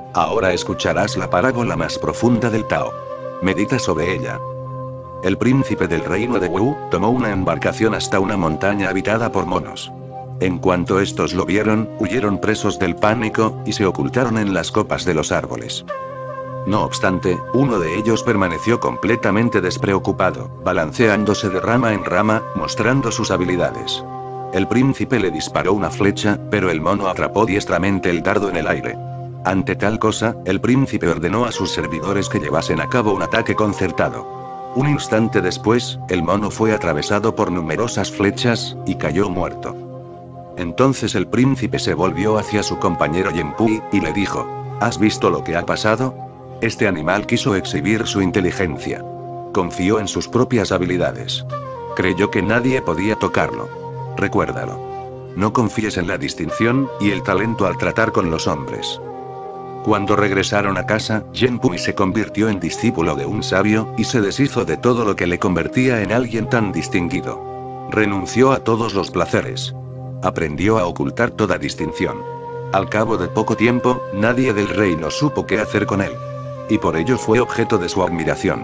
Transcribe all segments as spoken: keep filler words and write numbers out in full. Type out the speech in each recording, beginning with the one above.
Ahora escucharás la parábola más profunda del Tao. Medita sobre ella. El príncipe del reino de Wu tomó una embarcación hasta una montaña habitada por monos. En cuanto estos lo vieron, huyeron presos del pánico, y se ocultaron en las copas de los árboles. No obstante, uno de ellos permaneció completamente despreocupado, balanceándose de rama en rama, mostrando sus habilidades. El príncipe le disparó una flecha, pero el mono atrapó diestramente el dardo en el aire. Ante tal cosa, el príncipe ordenó a sus servidores que llevasen a cabo un ataque concertado. Un instante después, el mono fue atravesado por numerosas flechas, y cayó muerto. Entonces el príncipe se volvió hacia su compañero Yenpui, y le dijo: ¿Has visto lo que ha pasado? Este animal quiso exhibir su inteligencia. Confió en sus propias habilidades. Creyó que nadie podía tocarlo. Recuérdalo. No confíes en la distinción y el talento al tratar con los hombres. Cuando regresaron a casa, Yenpui se convirtió en discípulo de un sabio, y se deshizo de todo lo que le convertía en alguien tan distinguido. Renunció a todos los placeres. Aprendió a ocultar toda distinción. Al cabo de poco tiempo, nadie del reino supo qué hacer con él. Y por ello fue objeto de su admiración.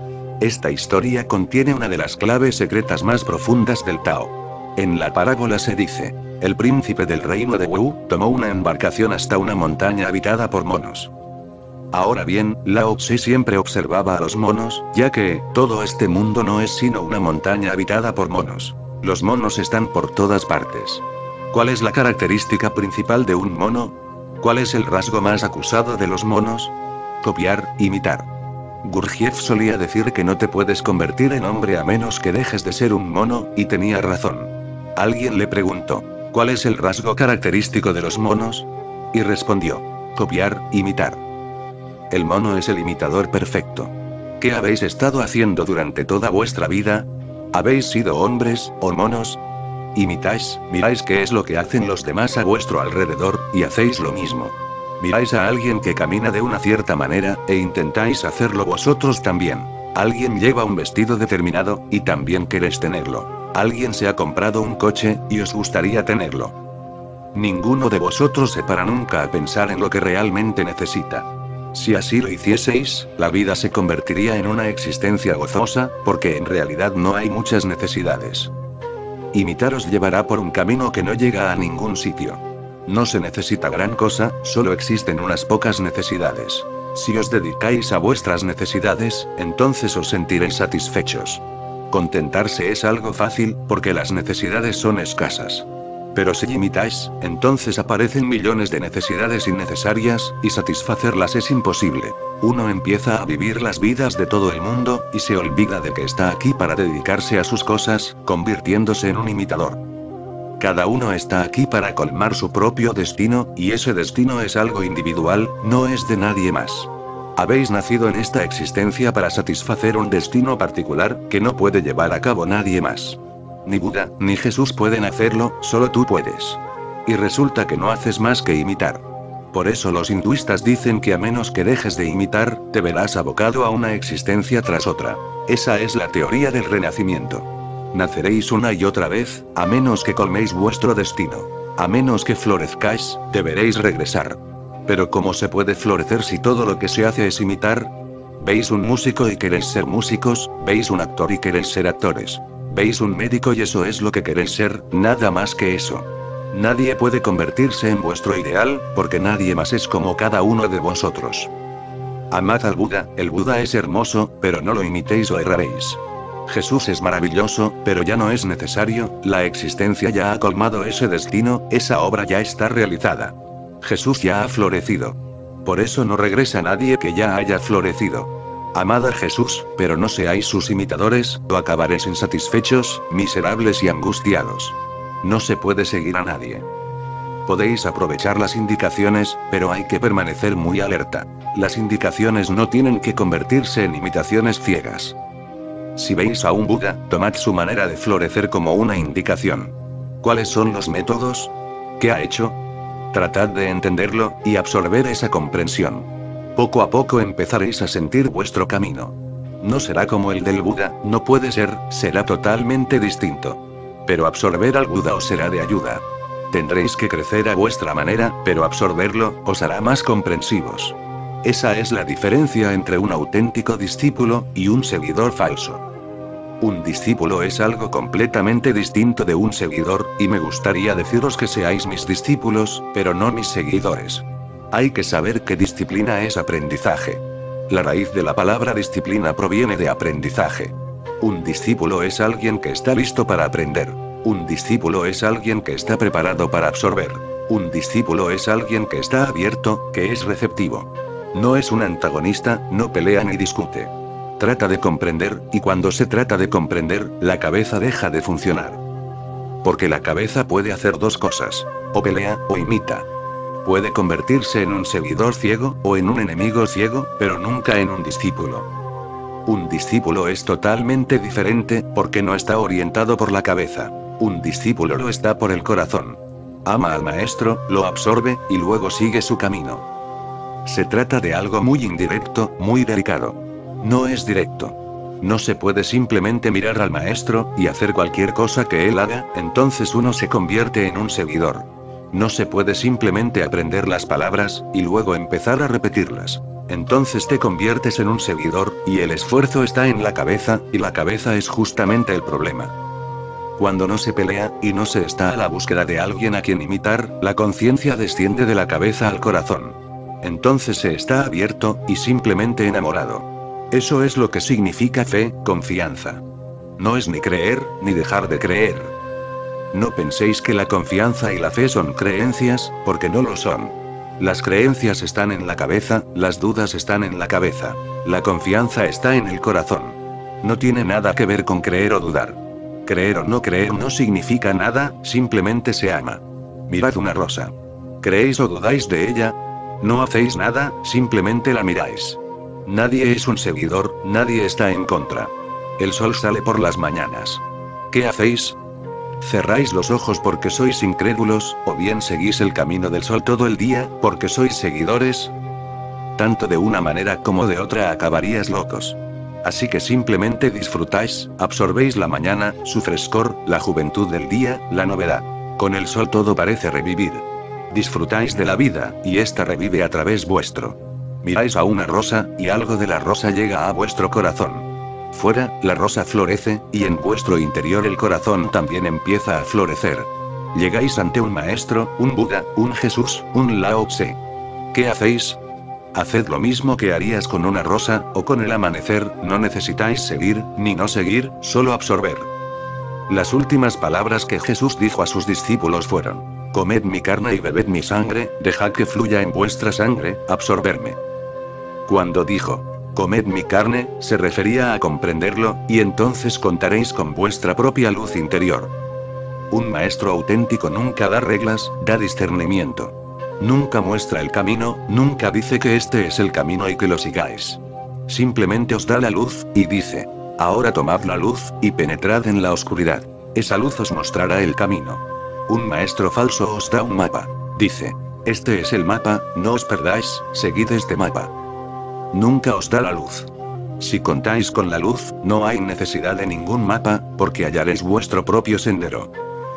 Esta historia contiene una de las claves secretas más profundas del Tao. En la parábola se dice: el príncipe del reino de Wu tomó una embarcación hasta una montaña habitada por monos. Ahora bien, Lao Tse siempre observaba a los monos, ya que todo este mundo no es sino una montaña habitada por monos. Los monos están por todas partes. ¿Cuál es la característica principal de un mono? ¿Cuál es el rasgo más acusado de los monos? Copiar, imitar. Gurdjieff solía decir que no te puedes convertir en hombre a menos que dejes de ser un mono, y tenía razón. Alguien le preguntó: ¿cuál es el rasgo característico de los monos? Y respondió: copiar, imitar. El mono es el imitador perfecto. ¿Qué habéis estado haciendo durante toda vuestra vida? ¿Habéis sido hombres, o monos? Imitáis, miráis qué es lo que hacen los demás a vuestro alrededor, y hacéis lo mismo. Miráis a alguien que camina de una cierta manera, e intentáis hacerlo vosotros también. Alguien lleva un vestido determinado, y también queréis tenerlo. Alguien se ha comprado un coche, y os gustaría tenerlo. Ninguno de vosotros se para nunca a pensar en lo que realmente necesita. Si así lo hicieseis, la vida se convertiría en una existencia gozosa, porque en realidad no hay muchas necesidades. Imitar os llevará por un camino que no llega a ningún sitio. No se necesita gran cosa, solo existen unas pocas necesidades. Si os dedicáis a vuestras necesidades, entonces os sentiréis satisfechos. Contentarse es algo fácil, porque las necesidades son escasas. Pero si imitáis, entonces aparecen millones de necesidades innecesarias, y satisfacerlas es imposible. Uno empieza a vivir las vidas de todo el mundo, y se olvida de que está aquí para dedicarse a sus cosas, convirtiéndose en un imitador. Cada uno está aquí para colmar su propio destino, y ese destino es algo individual, no es de nadie más. Habéis nacido en esta existencia para satisfacer un destino particular, que no puede llevar a cabo nadie más. Ni Buda, ni Jesús pueden hacerlo, solo tú puedes. Y resulta que no haces más que imitar. Por eso los hinduistas dicen que a menos que dejes de imitar, te verás abocado a una existencia tras otra. Esa es la teoría del renacimiento. Naceréis una y otra vez, a menos que colméis vuestro destino. A menos que florezcáis, deberéis regresar. Pero ¿cómo se puede florecer si todo lo que se hace es imitar? ¿Veis un músico y queréis ser músicos? ¿Veis un actor y queréis ser actores? ¿Veis un médico y eso es lo que queréis ser? Nada más que eso. Nadie puede convertirse en vuestro ideal, porque nadie más es como cada uno de vosotros. Amad al Buda, el Buda es hermoso, pero no lo imitéis o erraréis. Jesús es maravilloso, pero ya no es necesario, la existencia ya ha colmado ese destino, esa obra ya está realizada. Jesús ya ha florecido. Por eso no regresa nadie que ya haya florecido. Amad a Jesús, pero no seáis sus imitadores, o acabaréis insatisfechos, miserables y angustiados. No se puede seguir a nadie. Podéis aprovechar las indicaciones, pero hay que permanecer muy alerta. Las indicaciones no tienen que convertirse en imitaciones ciegas. Si veis a un Buda, tomad su manera de florecer como una indicación. ¿Cuáles son los métodos? ¿Qué ha hecho? Tratad de entenderlo, y absorber esa comprensión. Poco a poco empezaréis a sentir vuestro camino. No será como el del Buda, no puede ser, será totalmente distinto. Pero absorber al Buda os será de ayuda. Tendréis que crecer a vuestra manera, pero absorberlo os hará más comprensivos. Esa es la diferencia entre un auténtico discípulo y un seguidor falso. Un discípulo es algo completamente distinto de un seguidor, y me gustaría deciros que seáis mis discípulos, pero no mis seguidores. Hay que saber que disciplina es aprendizaje. La raíz de la palabra disciplina proviene de aprendizaje. Un discípulo es alguien que está listo para aprender. Un discípulo es alguien que está preparado para absorber. Un discípulo es alguien que está abierto, que es receptivo. No es un antagonista, no pelea ni discute. Trata de comprender, y cuando se trata de comprender, la cabeza deja de funcionar. Porque la cabeza puede hacer dos cosas: o pelea, o imita. Puede convertirse en un seguidor ciego, o en un enemigo ciego, pero nunca en un discípulo. Un discípulo es totalmente diferente, porque no está orientado por la cabeza. Un discípulo lo está por el corazón. Ama al maestro, lo absorbe, y luego sigue su camino. Se trata de algo muy indirecto, muy delicado. No es directo. No se puede simplemente mirar al maestro, y hacer cualquier cosa que él haga, entonces uno se convierte en un seguidor. No se puede simplemente aprender las palabras, y luego empezar a repetirlas. Entonces te conviertes en un seguidor, y el esfuerzo está en la cabeza, y la cabeza es justamente el problema. Cuando no se pelea, y no se está a la búsqueda de alguien a quien imitar, la conciencia desciende de la cabeza al corazón. Entonces se está abierto, y simplemente enamorado. Eso es lo que significa fe, confianza. No es ni creer, ni dejar de creer. No penséis que la confianza y la fe son creencias, porque no lo son. Las creencias están en la cabeza, las dudas están en la cabeza. La confianza está en el corazón. No tiene nada que ver con creer o dudar. Creer o no creer no significa nada, simplemente se ama. Mirad una rosa. ¿Creéis o dudáis de ella? No hacéis nada, simplemente la miráis. Nadie es un seguidor, nadie está en contra. El sol sale por las mañanas. ¿Qué hacéis? ¿Cerráis los ojos porque sois incrédulos, o bien seguís el camino del sol todo el día, porque sois seguidores? Tanto de una manera como de otra acabaríais locos. Así que simplemente disfrutáis, absorbéis la mañana, su frescor, la juventud del día, la novedad. Con el sol todo parece revivir. Disfrutáis de la vida, y ésta revive a través vuestro. Miráis a una rosa, y algo de la rosa llega a vuestro corazón. Fuera, la rosa florece, y en vuestro interior el corazón también empieza a florecer. Llegáis ante un maestro, un Buda, un Jesús, un Lao Tse. ¿Qué hacéis? Haced lo mismo que harías con una rosa, o con el amanecer, no necesitáis seguir, ni no seguir, solo absorber. Las últimas palabras que Jesús dijo a sus discípulos fueron: comed mi carne y bebed mi sangre, dejad que fluya en vuestra sangre, absorberme. Cuando dijo, comed mi carne, se refería a comprenderlo, y entonces contaréis con vuestra propia luz interior. Un maestro auténtico nunca da reglas, da discernimiento. Nunca muestra el camino, nunca dice que este es el camino y que lo sigáis. Simplemente os da la luz, y dice: ahora tomad la luz, y penetrad en la oscuridad. Esa luz os mostrará el camino. Un maestro falso os da un mapa. Dice: este es el mapa, no os perdáis, seguid este mapa. Nunca os da la luz. Si contáis con la luz, no hay necesidad de ningún mapa, porque hallaréis vuestro propio sendero.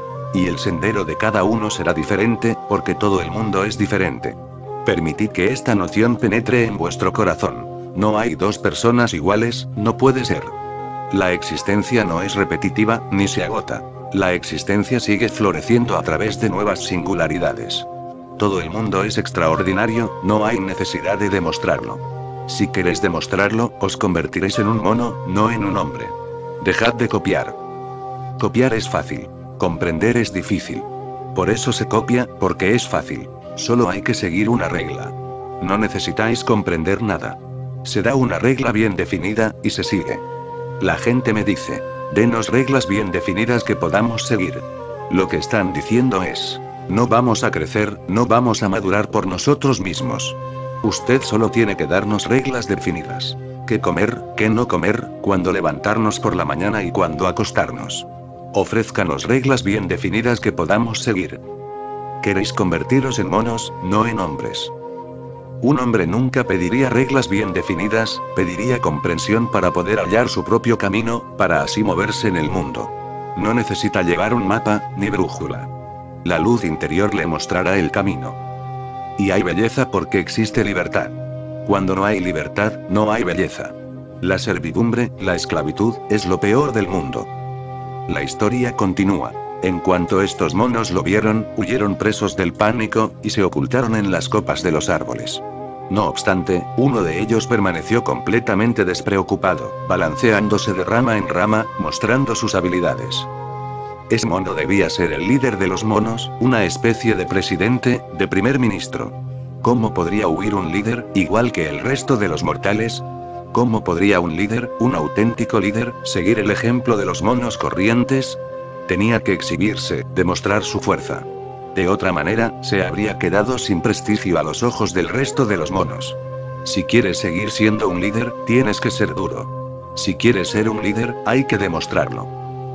Y el sendero de cada uno será diferente, porque todo el mundo es diferente. Permitid que esta noción penetre en vuestro corazón. No hay dos personas iguales, no puede ser. La existencia no es repetitiva, ni se agota. La existencia sigue floreciendo a través de nuevas singularidades. Todo el mundo es extraordinario, no hay necesidad de demostrarlo. Si queréis demostrarlo, os convertiréis en un mono, no en un hombre. Dejad de copiar. Copiar es fácil. Comprender es difícil. Por eso se copia, porque es fácil. Solo hay que seguir una regla. No necesitáis comprender nada. Se da una regla bien definida, y se sigue. La gente me dice: denos reglas bien definidas que podamos seguir. Lo que están diciendo es: no vamos a crecer, no vamos a madurar por nosotros mismos. Usted solo tiene que darnos reglas definidas. ¿Qué comer, qué no comer, cuándo levantarnos por la mañana y cuándo acostarnos? Ofrézcanos reglas bien definidas que podamos seguir. Queréis convertiros en monos, no en hombres. Un hombre nunca pediría reglas bien definidas, pediría comprensión para poder hallar su propio camino, para así moverse en el mundo. No necesita llevar un mapa, ni brújula. La luz interior le mostrará el camino. Y hay belleza porque existe libertad. Cuando no hay libertad, no hay belleza. La servidumbre, la esclavitud, es lo peor del mundo. La historia continúa. En cuanto estos monos lo vieron, huyeron presos del pánico, y se ocultaron en las copas de los árboles. No obstante, uno de ellos permaneció completamente despreocupado, balanceándose de rama en rama, mostrando sus habilidades. Ese mono debía ser el líder de los monos, una especie de presidente, de primer ministro. ¿Cómo podría huir un líder, igual que el resto de los mortales? ¿Cómo podría un líder, un auténtico líder, seguir el ejemplo de los monos corrientes? Tenía que exhibirse, demostrar su fuerza. De otra manera, se habría quedado sin prestigio a los ojos del resto de los monos. Si quieres seguir siendo un líder, tienes que ser duro. Si quieres ser un líder, hay que demostrarlo.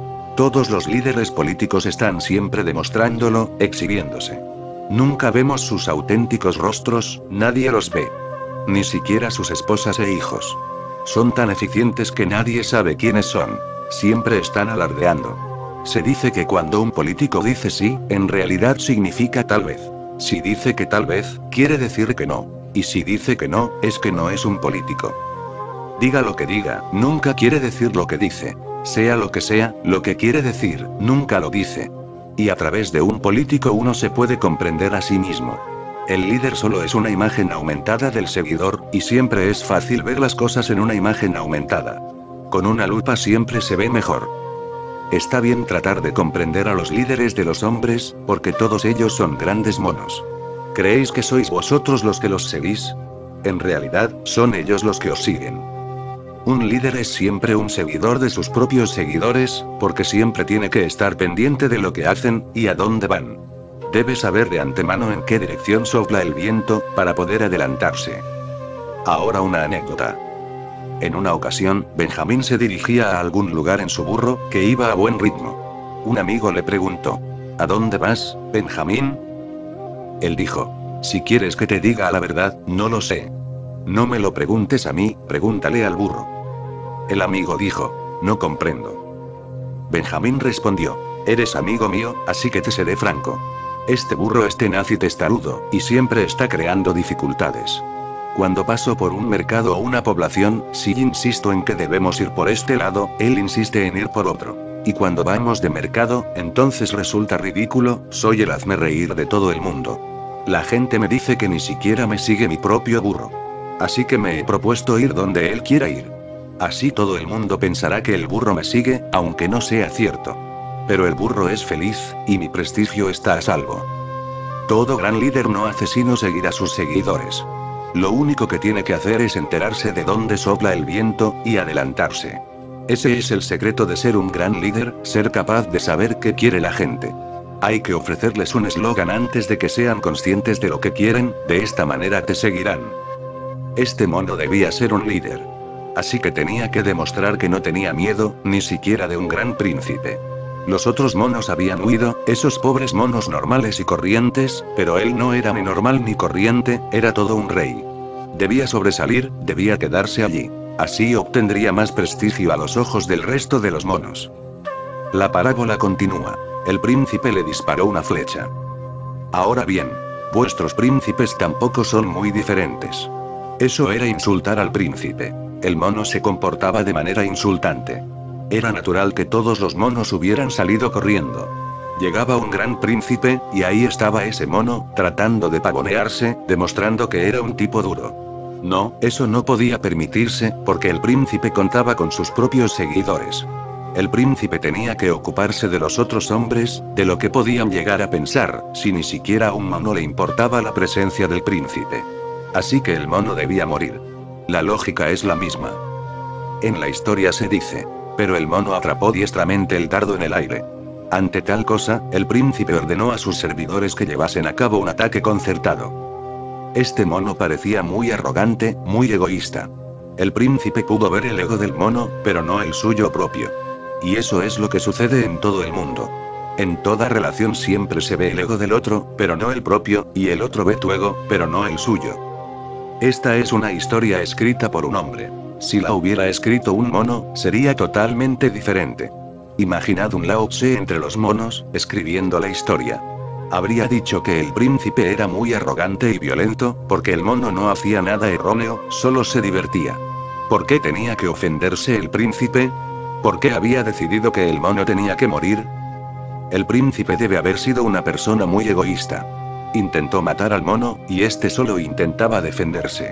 Todos los líderes políticos están siempre demostrándolo, exhibiéndose. Nunca vemos sus auténticos rostros, nadie los ve. Ni siquiera sus esposas e hijos. Son tan eficientes que nadie sabe quiénes son. Siempre están alardeando. Se dice que cuando un político dice sí, en realidad significa tal vez. Si dice que tal vez, quiere decir que no. Y si dice que no, es que no es un político. Diga lo que diga, nunca quiere decir lo que dice. Sea lo que sea, lo que quiere decir, nunca lo dice. Y a través de un político uno se puede comprender a sí mismo. El líder solo es una imagen aumentada del seguidor, y siempre es fácil ver las cosas en una imagen aumentada. Con una lupa siempre se ve mejor. Está bien tratar de comprender a los líderes de los hombres, porque todos ellos son grandes monos. ¿Creéis que sois vosotros los que los seguís? En realidad, son ellos los que os siguen. Un líder es siempre un seguidor de sus propios seguidores, porque siempre tiene que estar pendiente de lo que hacen, y a dónde van. Debe saber de antemano en qué dirección sopla el viento, para poder adelantarse. Ahora una anécdota. En una ocasión, Benjamín se dirigía a algún lugar en su burro, que iba a buen ritmo. Un amigo le preguntó: ¿A dónde vas, Benjamín? Él dijo: si quieres que te diga la verdad, no lo sé. No me lo preguntes a mí, pregúntale al burro. El amigo dijo: no comprendo. Benjamín respondió: eres amigo mío, así que te seré franco. Este burro es tenaz y testarudo, y siempre está creando dificultades. Cuando paso por un mercado o una población, si insisto en que debemos ir por este lado, él insiste en ir por otro. Y cuando vamos de mercado, entonces resulta ridículo, soy el hazmerreír de todo el mundo. La gente me dice que ni siquiera me sigue mi propio burro. Así que me he propuesto ir donde él quiera ir. Así todo el mundo pensará que el burro me sigue, aunque no sea cierto. Pero el burro es feliz, y mi prestigio está a salvo. Todo gran líder no hace sino seguir a sus seguidores. Lo único que tiene que hacer es enterarse de dónde sopla el viento, y adelantarse. Ese es el secreto de ser un gran líder, ser capaz de saber qué quiere la gente. Hay que ofrecerles un eslogan antes de que sean conscientes de lo que quieren, de esta manera te seguirán. Este mono debía ser un líder. Así que tenía que demostrar que no tenía miedo, ni siquiera de un gran príncipe. Los otros monos habían huido, esos pobres monos normales y corrientes, pero él no era ni normal ni corriente, era todo un rey. Debía sobresalir, debía quedarse allí. Así obtendría más prestigio a los ojos del resto de los monos. La parábola continúa. El príncipe le disparó una flecha. Ahora bien, vuestros príncipes tampoco son muy diferentes. Eso era insultar al príncipe. El mono se comportaba de manera insultante. Era natural que todos los monos hubieran salido corriendo. Llegaba un gran príncipe, y ahí estaba ese mono, tratando de pavonearse, demostrando que era un tipo duro. No, eso no podía permitirse, porque el príncipe contaba con sus propios seguidores. El príncipe tenía que ocuparse de los otros hombres, de lo que podían llegar a pensar, si ni siquiera a un mono le importaba la presencia del príncipe. Así que el mono debía morir. La lógica es la misma. En la historia se dice: pero el mono atrapó diestramente el dardo en el aire. Ante tal cosa, el príncipe ordenó a sus servidores que llevasen a cabo un ataque concertado. Este mono parecía muy arrogante, muy egoísta. El príncipe pudo ver el ego del mono, pero no el suyo propio. Y eso es lo que sucede en todo el mundo. En toda relación siempre se ve el ego del otro, pero no el propio, y el otro ve tu ego, pero no el suyo. Esta es una historia escrita por un hombre. Si la hubiera escrito un mono, sería totalmente diferente. Imaginad un Lao Tse entre los monos, escribiendo la historia. Habría dicho que el príncipe era muy arrogante y violento, porque el mono no hacía nada erróneo, solo se divertía. ¿Por qué tenía que ofenderse el príncipe? ¿Por qué había decidido que el mono tenía que morir? El príncipe debe haber sido una persona muy egoísta. Intentó matar al mono, y este solo intentaba defenderse.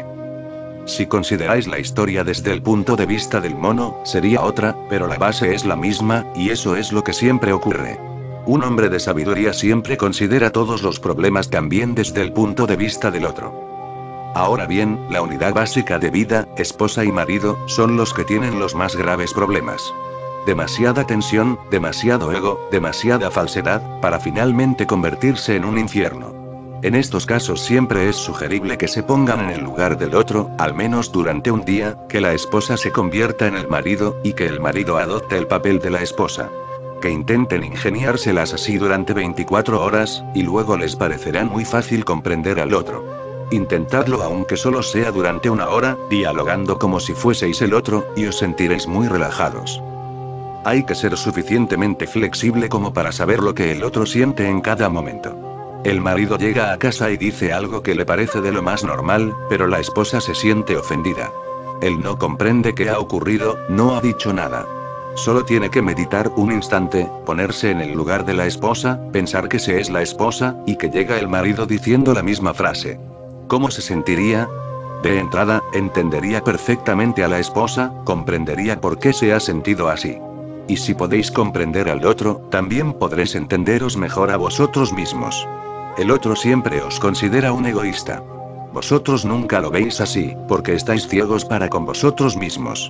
Si consideráis la historia desde el punto de vista del mono, sería otra, pero la base es la misma, y eso es lo que siempre ocurre. Un hombre de sabiduría siempre considera todos los problemas también desde el punto de vista del otro. Ahora bien, la unidad básica de vida, esposa y marido, son los que tienen los más graves problemas. Demasiada tensión, demasiado ego, demasiada falsedad, para finalmente convertirse en un infierno. En estos casos siempre es sugerible que se pongan en el lugar del otro, al menos durante un día, que la esposa se convierta en el marido, y que el marido adopte el papel de la esposa. Que intenten ingeniárselas así durante veinticuatro horas, y luego les parecerá muy fácil comprender al otro. Intentadlo aunque solo sea durante una hora, dialogando como si fueseis el otro, y os sentiréis muy relajados. Hay que ser suficientemente flexible como para saber lo que el otro siente en cada momento. El marido llega a casa y dice algo que le parece de lo más normal, pero la esposa se siente ofendida. Él no comprende qué ha ocurrido, no ha dicho nada. Solo tiene que meditar un instante, ponerse en el lugar de la esposa, pensar que se es la esposa, y que llega el marido diciendo la misma frase. ¿Cómo se sentiría? De entrada, entendería perfectamente a la esposa, comprendería por qué se ha sentido así. Y si podéis comprender al otro, también podréis entenderos mejor a vosotros mismos. El otro siempre os considera un egoísta. Vosotros nunca lo veis así, porque estáis ciegos para con vosotros mismos.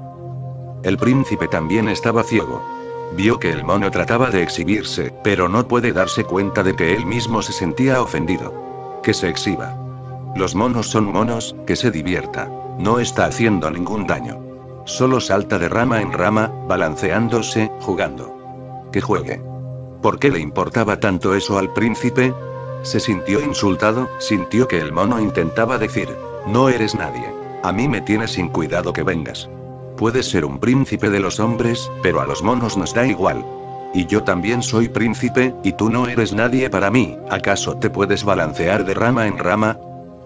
El príncipe también estaba ciego. Vio que el mono trataba de exhibirse, pero no puede darse cuenta de que él mismo se sentía ofendido. Que se exhiba. Los monos son monos, que se divierta. No está haciendo ningún daño. Solo salta de rama en rama, balanceándose, jugando. Que juegue. ¿Por qué le importaba tanto eso al príncipe? Se sintió insultado, sintió que el mono intentaba decir, no eres nadie. A mí me tienes sin cuidado que vengas. Puedes ser un príncipe de los hombres, pero a los monos nos da igual. Y yo también soy príncipe, y tú no eres nadie para mí, ¿acaso te puedes balancear de rama en rama?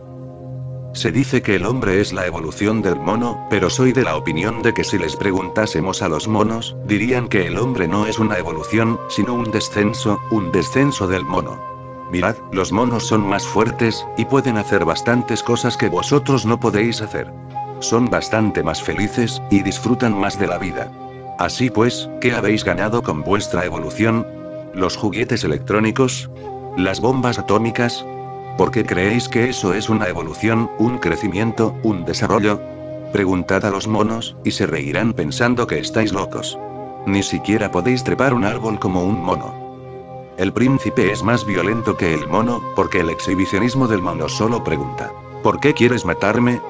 Se dice que el hombre es la evolución del mono, pero soy de la opinión de que si les preguntásemos a los monos, dirían que el hombre no es una evolución, sino un descenso, un descenso del mono. Mirad, los monos son más fuertes, y pueden hacer bastantes cosas que vosotros no podéis hacer. Son bastante más felices, y disfrutan más de la vida. Así pues, ¿qué habéis ganado con vuestra evolución? ¿Los juguetes electrónicos? ¿Las bombas atómicas? ¿Por qué creéis que eso es una evolución, un crecimiento, un desarrollo? Preguntad a los monos, y se reirán pensando que estáis locos. Ni siquiera podéis trepar un árbol como un mono. El príncipe es más violento que el mono, porque el exhibicionismo del mono solo pregunta, ¿por qué quieres matarme?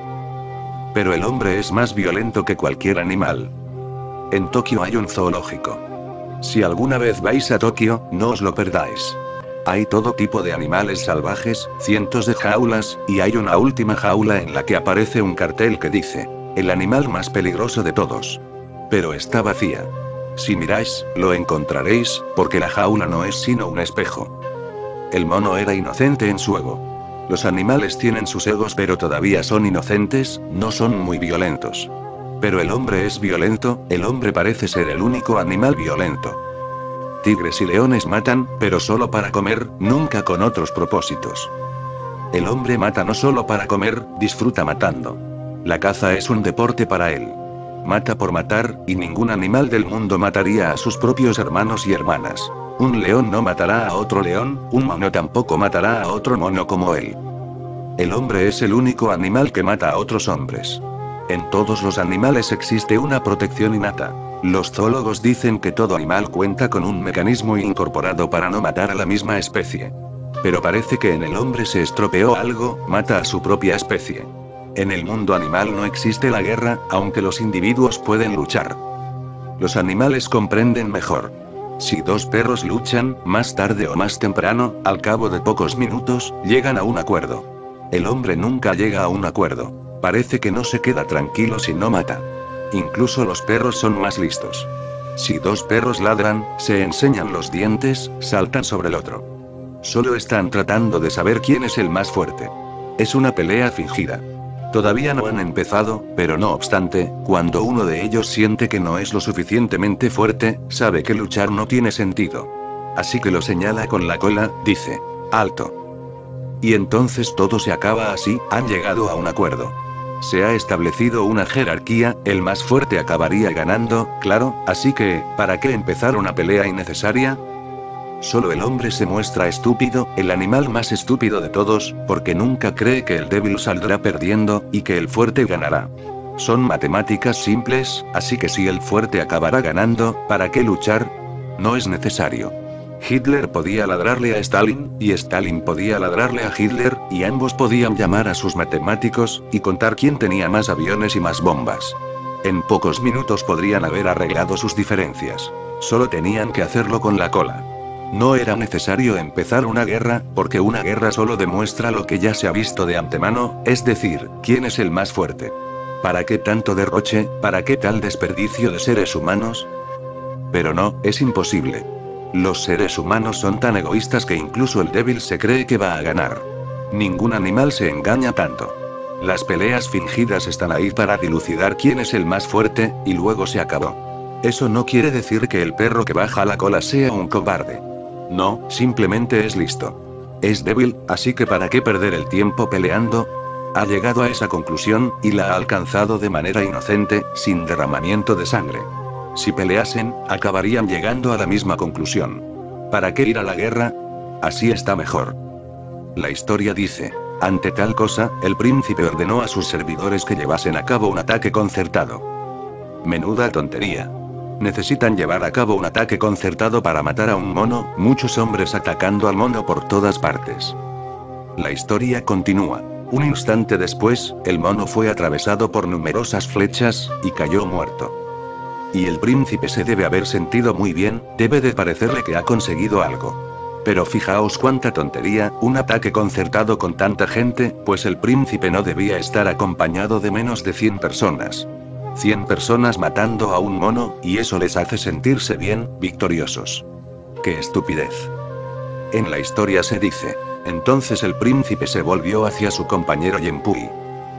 Pero el hombre es más violento que cualquier animal. En Tokio hay un zoológico. Si alguna vez vais a Tokio, no os lo perdáis. Hay todo tipo de animales salvajes, cientos de jaulas, y hay una última jaula en la que aparece un cartel que dice, el animal más peligroso de todos. Pero está vacía. Si miráis, lo encontraréis, porque la jaula no es sino un espejo. El mono era inocente en su ego. Los animales tienen sus egos pero todavía son inocentes, no son muy violentos. Pero el hombre es violento, el hombre parece ser el único animal violento. Tigres y leones matan, pero solo para comer, nunca con otros propósitos. El hombre mata no solo para comer, disfruta matando. La caza es un deporte para él. Mata por matar, y ningún animal del mundo mataría a sus propios hermanos y hermanas. Un león no matará a otro león, un mono tampoco matará a otro mono como él. El hombre es el único animal que mata a otros hombres. En todos los animales existe una protección innata. Los zoólogos dicen que todo animal cuenta con un mecanismo incorporado para no matar a la misma especie. Pero parece que en el hombre se estropeó algo, mata a su propia especie. En el mundo animal no existe la guerra, aunque los individuos pueden luchar. Los animales comprenden mejor. Si dos perros luchan, más tarde o más temprano, al cabo de pocos minutos, llegan a un acuerdo. El hombre nunca llega a un acuerdo. Parece que no se queda tranquilo si no mata. Incluso los perros son más listos. Si dos perros ladran, se enseñan los dientes, saltan sobre el otro. Solo están tratando de saber quién es el más fuerte. Es una pelea fingida. Todavía no han empezado, pero no obstante, cuando uno de ellos siente que no es lo suficientemente fuerte, sabe que luchar no tiene sentido. Así que lo señala con la cola, dice, alto. Y entonces todo se acaba así, han llegado a un acuerdo. Se ha establecido una jerarquía, el más fuerte acabaría ganando, claro, así que, ¿para qué empezar una pelea innecesaria? Solo el hombre se muestra estúpido, el animal más estúpido de todos, porque nunca cree que el débil saldrá perdiendo, y que el fuerte ganará. Son matemáticas simples, así que si el fuerte acabará ganando, ¿para qué luchar? No es necesario. Hitler podía ladrarle a Stalin, y Stalin podía ladrarle a Hitler, y ambos podían llamar a sus matemáticos, y contar quién tenía más aviones y más bombas. En pocos minutos podrían haber arreglado sus diferencias. Solo tenían que hacerlo con la cola. No era necesario empezar una guerra, porque una guerra solo demuestra lo que ya se ha visto de antemano, es decir, quién es el más fuerte. ¿Para qué tanto derroche? ¿Para qué tal desperdicio de seres humanos? Pero no, es imposible. Los seres humanos son tan egoístas que incluso el débil se cree que va a ganar. Ningún animal se engaña tanto. Las peleas fingidas están ahí para dilucidar quién es el más fuerte, y luego se acabó. Eso no quiere decir que el perro que baja la cola sea un cobarde. No, simplemente es listo. Es débil, así que ¿para qué perder el tiempo peleando? Ha llegado a esa conclusión, y la ha alcanzado de manera inocente, sin derramamiento de sangre. Si peleasen, acabarían llegando a la misma conclusión. ¿Para qué ir a la guerra? Así está mejor. La historia dice, ante tal cosa, el príncipe ordenó a sus servidores que llevasen a cabo un ataque concertado. Menuda tontería. Necesitan llevar a cabo un ataque concertado para matar a un mono, muchos hombres atacando al mono por todas partes. La historia continúa. Un instante después, el mono fue atravesado por numerosas flechas, y cayó muerto. Y el príncipe se debe haber sentido muy bien, debe de parecerle que ha conseguido algo. Pero fijaos cuánta tontería, un ataque concertado con tanta gente, pues el príncipe no debía estar acompañado de menos de cien personas. cien personas matando a un mono, y eso les hace sentirse bien, victoriosos. ¡Qué estupidez! En la historia se dice, entonces el príncipe se volvió hacia su compañero Yenpui.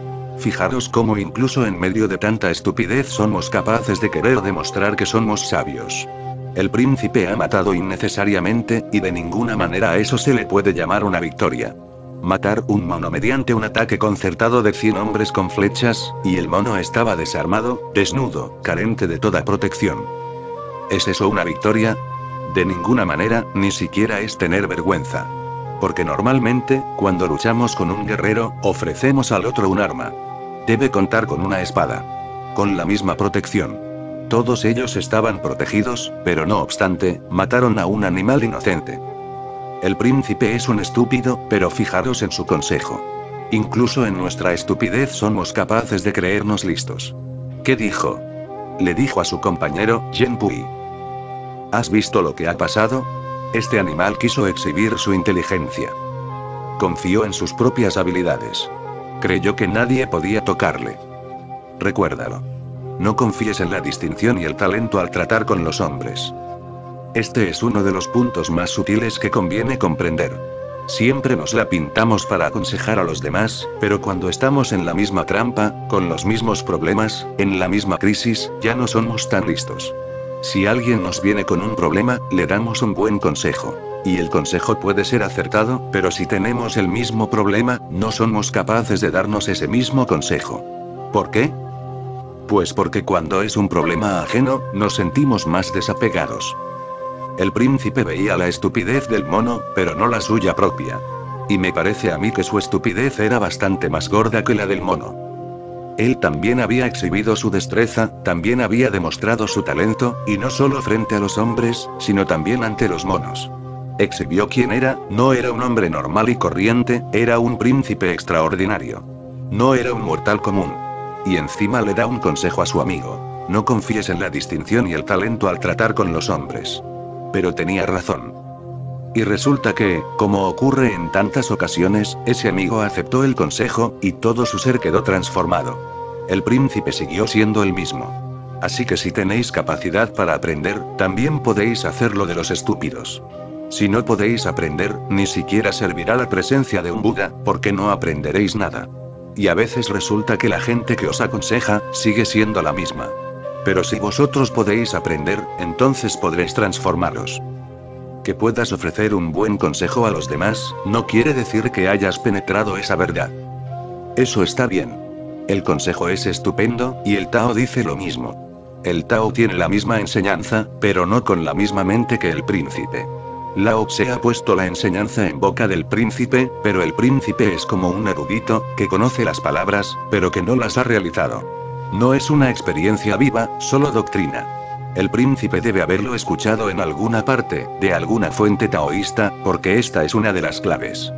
Fijaros cómo incluso en medio de tanta estupidez somos capaces de querer demostrar que somos sabios. El príncipe ha matado innecesariamente, y de ninguna manera a eso se le puede llamar una victoria. Matar un mono mediante un ataque concertado de cien hombres con flechas, y el mono estaba desarmado, desnudo, carente de toda protección. ¿Es eso una victoria? De ninguna manera, ni siquiera es tener vergüenza. Porque normalmente, cuando luchamos con un guerrero, ofrecemos al otro un arma. Debe contar con una espada. Con la misma protección. Todos ellos estaban protegidos, pero no obstante, mataron a un animal inocente. El príncipe es un estúpido, pero fijaros en su consejo. Incluso en nuestra estupidez somos capaces de creernos listos. ¿Qué dijo? Le dijo a su compañero, Yenpui. ¿Has visto lo que ha pasado? Este animal quiso exhibir su inteligencia. Confió en sus propias habilidades. Creyó que nadie podía tocarle. Recuérdalo. No confíes en la distinción y el talento al tratar con los hombres. Este es uno de los puntos más sutiles que conviene comprender. Siempre nos la pintamos para aconsejar a los demás, pero cuando estamos en la misma trampa, con los mismos problemas, en la misma crisis, ya no somos tan listos. Si alguien nos viene con un problema, le damos un buen consejo. Y el consejo puede ser acertado, pero si tenemos el mismo problema, no somos capaces de darnos ese mismo consejo. ¿Por qué? Pues porque cuando es un problema ajeno, nos sentimos más desapegados. El príncipe veía la estupidez del mono, pero no la suya propia. Y me parece a mí que su estupidez era bastante más gorda que la del mono. Él también había exhibido su destreza, también había demostrado su talento, y no solo frente a los hombres, sino también ante los monos. Exhibió quién era, no era un hombre normal y corriente, era un príncipe extraordinario. No era un mortal común. Y encima le da un consejo a su amigo. No confíes en la distinción y el talento al tratar con los hombres. Pero tenía razón. Y resulta que, como ocurre en tantas ocasiones, ese amigo aceptó el consejo, y todo su ser quedó transformado. El príncipe siguió siendo el mismo. Así que si tenéis capacidad para aprender, también podéis hacerlo de los estúpidos. Si no podéis aprender, ni siquiera servirá la presencia de un Buda, porque no aprenderéis nada. Y a veces resulta que la gente que os aconseja, sigue siendo la misma. Pero si vosotros podéis aprender, entonces podréis transformaros. Que puedas ofrecer un buen consejo a los demás, no quiere decir que hayas penetrado esa verdad. Eso está bien. El consejo es estupendo, y el Tao dice lo mismo. El Tao tiene la misma enseñanza, pero no con la misma mente que el príncipe. Lao Tse ha puesto la enseñanza en boca del príncipe, pero el príncipe es como un erudito, que conoce las palabras, pero que no las ha realizado. No es una experiencia viva, solo doctrina. El príncipe debe haberlo escuchado en alguna parte, de alguna fuente taoísta, porque esta es una de las claves.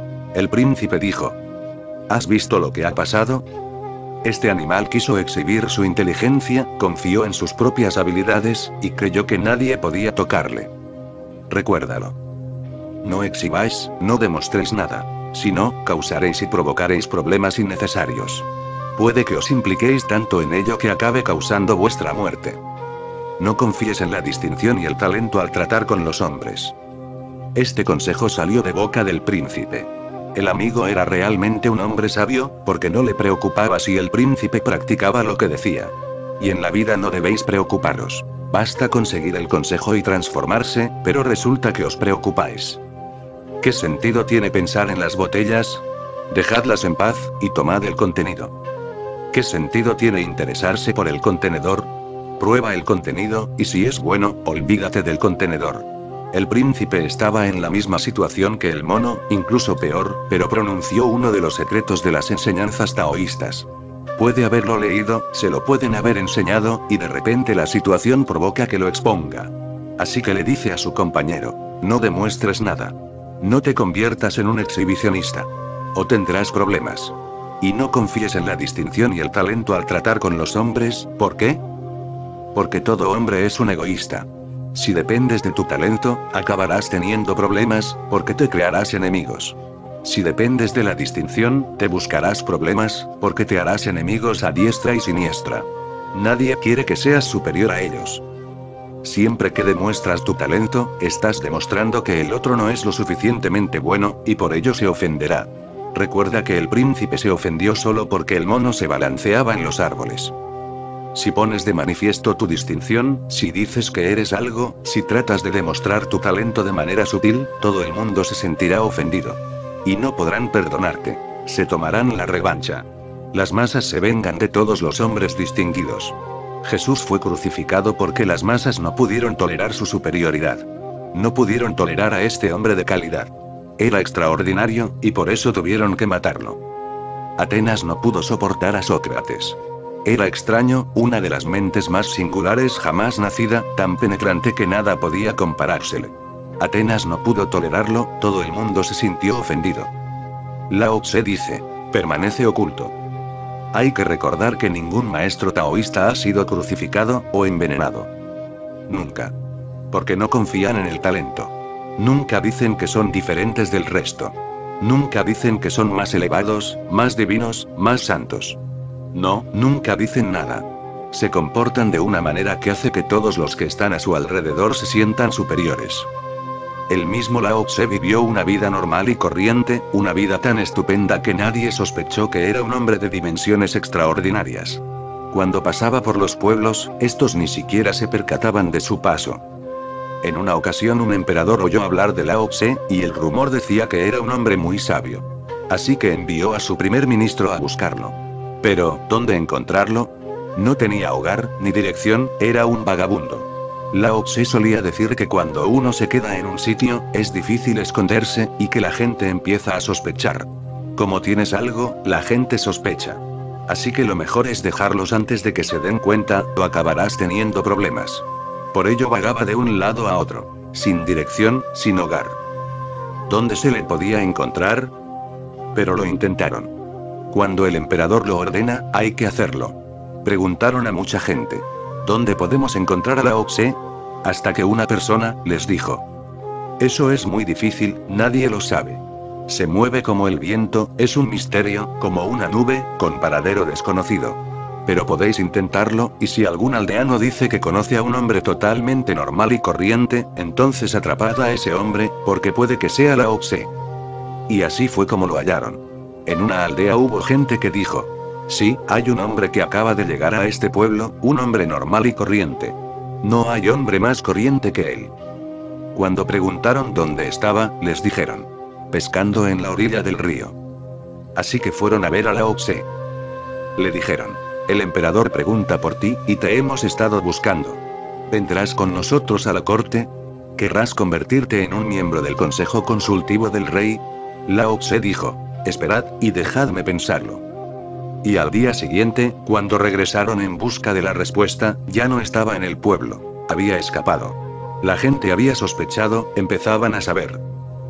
El príncipe dijo: ¿has visto lo que ha pasado? Este animal quiso exhibir su inteligencia, confió en sus propias habilidades, y creyó que nadie podía tocarle. Recuérdalo. No exhibáis, no demostréis nada. Si no, causaréis y provocaréis problemas innecesarios. Puede que os impliquéis tanto en ello que acabe causando vuestra muerte. No confíes en la distinción y el talento al tratar con los hombres. Este consejo salió de boca del príncipe. El amigo era realmente un hombre sabio, porque no le preocupaba si el príncipe practicaba lo que decía. Y en la vida no debéis preocuparos. Basta conseguir el consejo y transformarse, pero resulta que os preocupáis. ¿Qué sentido tiene pensar en las botellas? Dejadlas en paz, y tomad el contenido. ¿Qué sentido tiene interesarse por el contenedor? Prueba el contenido, y si es bueno, olvídate del contenedor. El príncipe estaba en la misma situación que el mono, incluso peor, pero pronunció uno de los secretos de las enseñanzas taoístas. Puede haberlo leído, se lo pueden haber enseñado, y de repente la situación provoca que lo exponga. Así que le dice a su compañero: no demuestres nada. No te conviertas en un exhibicionista. O tendrás problemas. Y no confíes en la distinción y el talento al tratar con los hombres. ¿Por qué? Porque todo hombre es un egoísta. Si dependes de tu talento, acabarás teniendo problemas, porque te crearás enemigos. Si dependes de la distinción, te buscarás problemas, porque te harás enemigos a diestra y siniestra. Nadie quiere que seas superior a ellos. Siempre que demuestras tu talento, estás demostrando que el otro no es lo suficientemente bueno, y por ello se ofenderá. Recuerda que el príncipe se ofendió solo porque el mono se balanceaba en los árboles. Si pones de manifiesto tu distinción, si dices que eres algo, si tratas de demostrar tu talento de manera sutil, todo el mundo se sentirá ofendido. Y no podrán perdonarte. Se tomarán la revancha. Las masas se vengan de todos los hombres distinguidos. Jesús fue crucificado porque las masas no pudieron tolerar su superioridad. No pudieron tolerar a este hombre de calidad. Era extraordinario, y por eso tuvieron que matarlo. Atenas no pudo soportar a Sócrates. Era extraño, una de las mentes más singulares jamás nacida, tan penetrante que nada podía comparársele. Atenas no pudo tolerarlo, todo el mundo se sintió ofendido. Lao Tse dice: permanece oculto. Hay que recordar que ningún maestro taoísta ha sido crucificado, o envenenado. Nunca. Porque no confían en el talento. Nunca dicen que son diferentes del resto. Nunca dicen que son más elevados, más divinos, más santos. No, nunca dicen nada. Se comportan de una manera que hace que todos los que están a su alrededor se sientan superiores. El mismo Lao Tse vivió una vida normal y corriente, una vida tan estupenda que nadie sospechó que era un hombre de dimensiones extraordinarias. Cuando pasaba por los pueblos, estos ni siquiera se percataban de su paso. En una ocasión un emperador oyó hablar de Lao Tse, y el rumor decía que era un hombre muy sabio. Así que envió a su primer ministro a buscarlo. Pero, ¿dónde encontrarlo? No tenía hogar, ni dirección, era un vagabundo. Lao Tse solía decir que cuando uno se queda en un sitio, es difícil esconderse, y que la gente empieza a sospechar. Como tienes algo, la gente sospecha. Así que lo mejor es dejarlos antes de que se den cuenta, o acabarás teniendo problemas. Por ello vagaba de un lado a otro, sin dirección, sin hogar. ¿Dónde se le podía encontrar? Pero lo intentaron. Cuando el emperador lo ordena, hay que hacerlo. Preguntaron a mucha gente: ¿dónde podemos encontrar a Lao Tse? Hasta que una persona les dijo: eso es muy difícil, nadie lo sabe. Se mueve como el viento, es un misterio, como una nube, con paradero desconocido. Pero podéis intentarlo, y si algún aldeano dice que conoce a un hombre totalmente normal y corriente, entonces atrapad a ese hombre, porque puede que sea Lao Tse. Y así fue como lo hallaron. En una aldea hubo gente que dijo: sí, hay un hombre que acaba de llegar a este pueblo, un hombre normal y corriente. No hay hombre más corriente que él. Cuando preguntaron dónde estaba, les dijeron: pescando en la orilla del río. Así que fueron a ver a Lao Tse. Le dijeron: el emperador pregunta por ti, y te hemos estado buscando. ¿Vendrás con nosotros a la corte? ¿Querrás convertirte en un miembro del consejo consultivo del rey? Lao Tse dijo: esperad, y dejadme pensarlo. Y al día siguiente, cuando regresaron en busca de la respuesta, ya no estaba en el pueblo. Había escapado. La gente había sospechado, empezaban a saber.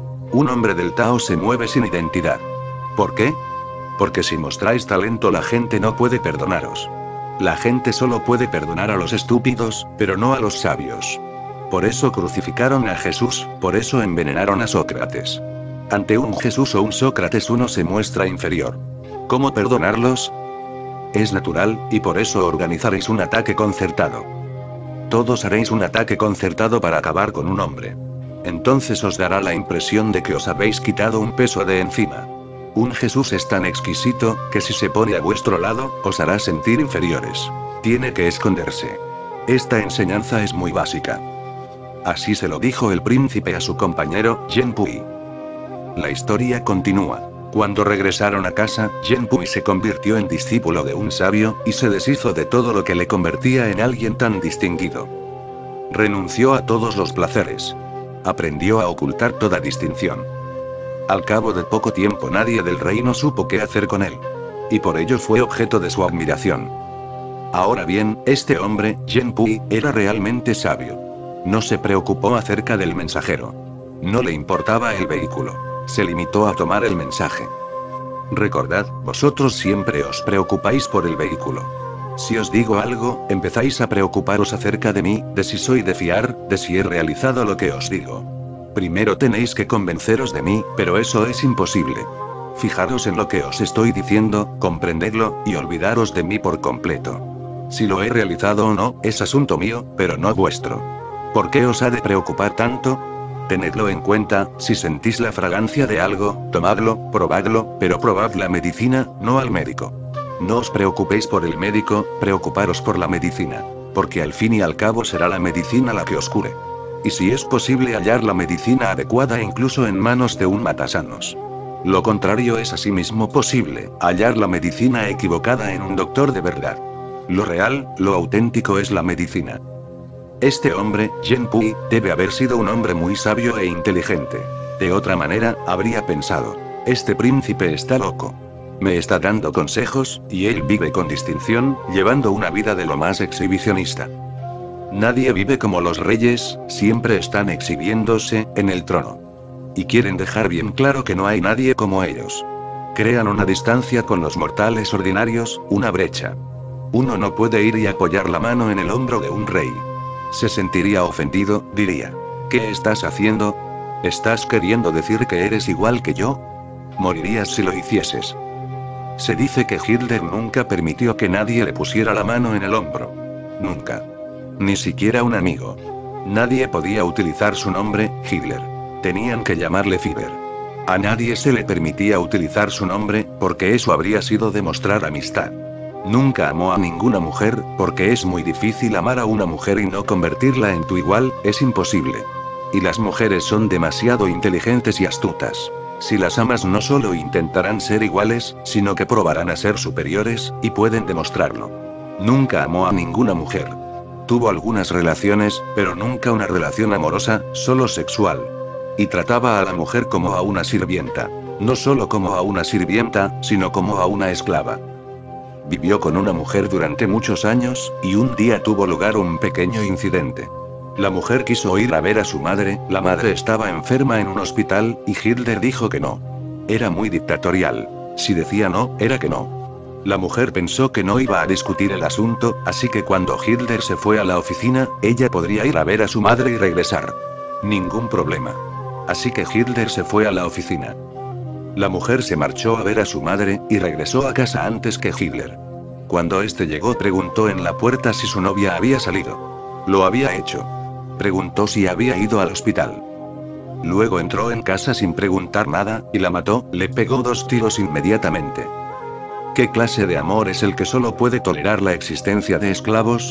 Un hombre del Tao se mueve sin identidad. ¿Por qué? Porque si mostráis talento la gente no puede perdonaros. La gente solo puede perdonar a los estúpidos, pero no a los sabios. Por eso crucificaron a Jesús, por eso envenenaron a Sócrates. Ante un Jesús o un Sócrates uno se muestra inferior. ¿Cómo perdonarlos? Es natural, y por eso organizaréis un ataque concertado. Todos haréis un ataque concertado para acabar con un hombre. Entonces os dará la impresión de que os habéis quitado un peso de encima. Un Jesús es tan exquisito, que si se pone a vuestro lado, os hará sentir inferiores. Tiene que esconderse. Esta enseñanza es muy básica. Así se lo dijo el príncipe a su compañero, Yen Pui. La historia continúa. Cuando regresaron a casa, Yen Pui se convirtió en discípulo de un sabio, y se deshizo de todo lo que le convertía en alguien tan distinguido. Renunció a todos los placeres. Aprendió a ocultar toda distinción. Al cabo de poco tiempo nadie del reino supo qué hacer con él. Y por ello fue objeto de su admiración. Ahora bien, este hombre, Yen Pui, era realmente sabio. No se preocupó acerca del mensajero. No le importaba el vehículo. Se limitó a tomar el mensaje. Recordad, vosotros siempre os preocupáis por el vehículo. Si os digo algo, empezáis a preocuparos acerca de mí, de si soy de fiar, de si he realizado lo que os digo. Primero tenéis que convenceros de mí, pero eso es imposible. Fijaros en lo que os estoy diciendo, comprendedlo, y olvidaros de mí por completo. Si lo he realizado o no, es asunto mío, pero no vuestro. ¿Por qué os ha de preocupar tanto? Tenedlo en cuenta, si sentís la fragancia de algo, tomadlo, probadlo, pero probad la medicina, no al médico. No os preocupéis por el médico, preocuparos por la medicina. Porque al fin y al cabo será la medicina la que os cure. Y si es posible hallar la medicina adecuada incluso en manos de un matasanos. Lo contrario es asimismo posible, hallar la medicina equivocada en un doctor de verdad. Lo real, lo auténtico es la medicina. Este hombre, Yen Pui, debe haber sido un hombre muy sabio e inteligente. De otra manera, habría pensado: este príncipe está loco. Me está dando consejos, y él vive con distinción, llevando una vida de lo más exhibicionista. Nadie vive como los reyes, siempre están exhibiéndose, en el trono. Y quieren dejar bien claro que no hay nadie como ellos. Crean una distancia con los mortales ordinarios, una brecha. Uno no puede ir y apoyar la mano en el hombro de un rey. Se sentiría ofendido, diría: ¿qué estás haciendo? ¿Estás queriendo decir que eres igual que yo? Morirías si lo hicieses. Se dice que Hitler nunca permitió que nadie le pusiera la mano en el hombro. Nunca. Ni siquiera un amigo. Nadie podía utilizar su nombre, Hitler. Tenían que llamarle Führer. A nadie se le permitía utilizar su nombre, porque eso habría sido demostrar amistad. Nunca amó a ninguna mujer, porque es muy difícil amar a una mujer y no convertirla en tu igual, es imposible. Y las mujeres son demasiado inteligentes y astutas. Si las amas no solo intentarán ser iguales, sino que probarán a ser superiores, y pueden demostrarlo. Nunca amó a ninguna mujer. Tuvo algunas relaciones, pero nunca una relación amorosa, solo sexual. Y trataba a la mujer como a una sirvienta. No solo como a una sirvienta, sino como a una esclava. Vivió con una mujer durante muchos años, y un día tuvo lugar un pequeño incidente. La mujer quiso ir a ver a su madre, la madre estaba enferma en un hospital, y Hitler dijo que no. Era muy dictatorial. Si decía no, era que no. La mujer pensó que no iba a discutir el asunto, así que cuando Hitler se fue a la oficina, ella podría ir a ver a su madre y regresar. Ningún problema. Así que Hitler se fue a la oficina. La mujer se marchó a ver a su madre, y regresó a casa antes que Hitler. Cuando este llegó, preguntó en la puerta si su novia había salido. Lo había hecho. Preguntó si había ido al hospital. Luego entró en casa sin preguntar nada, y la mató, le pegó dos tiros inmediatamente. ¿Qué clase de amor es el que solo puede tolerar la existencia de esclavos?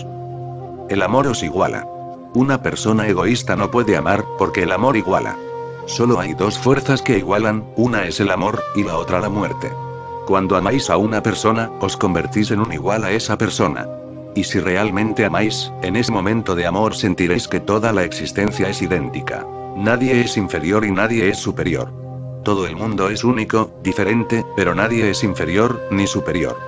El amor os iguala. Una persona egoísta no puede amar, porque el amor iguala. Solo hay dos fuerzas que igualan, una es el amor, y la otra la muerte. Cuando amáis a una persona, os convertís en un igual a esa persona. Y si realmente amáis, en ese momento de amor sentiréis que toda la existencia es idéntica. Nadie es inferior y nadie es superior. Todo el mundo es único, diferente, pero nadie es inferior, ni superior.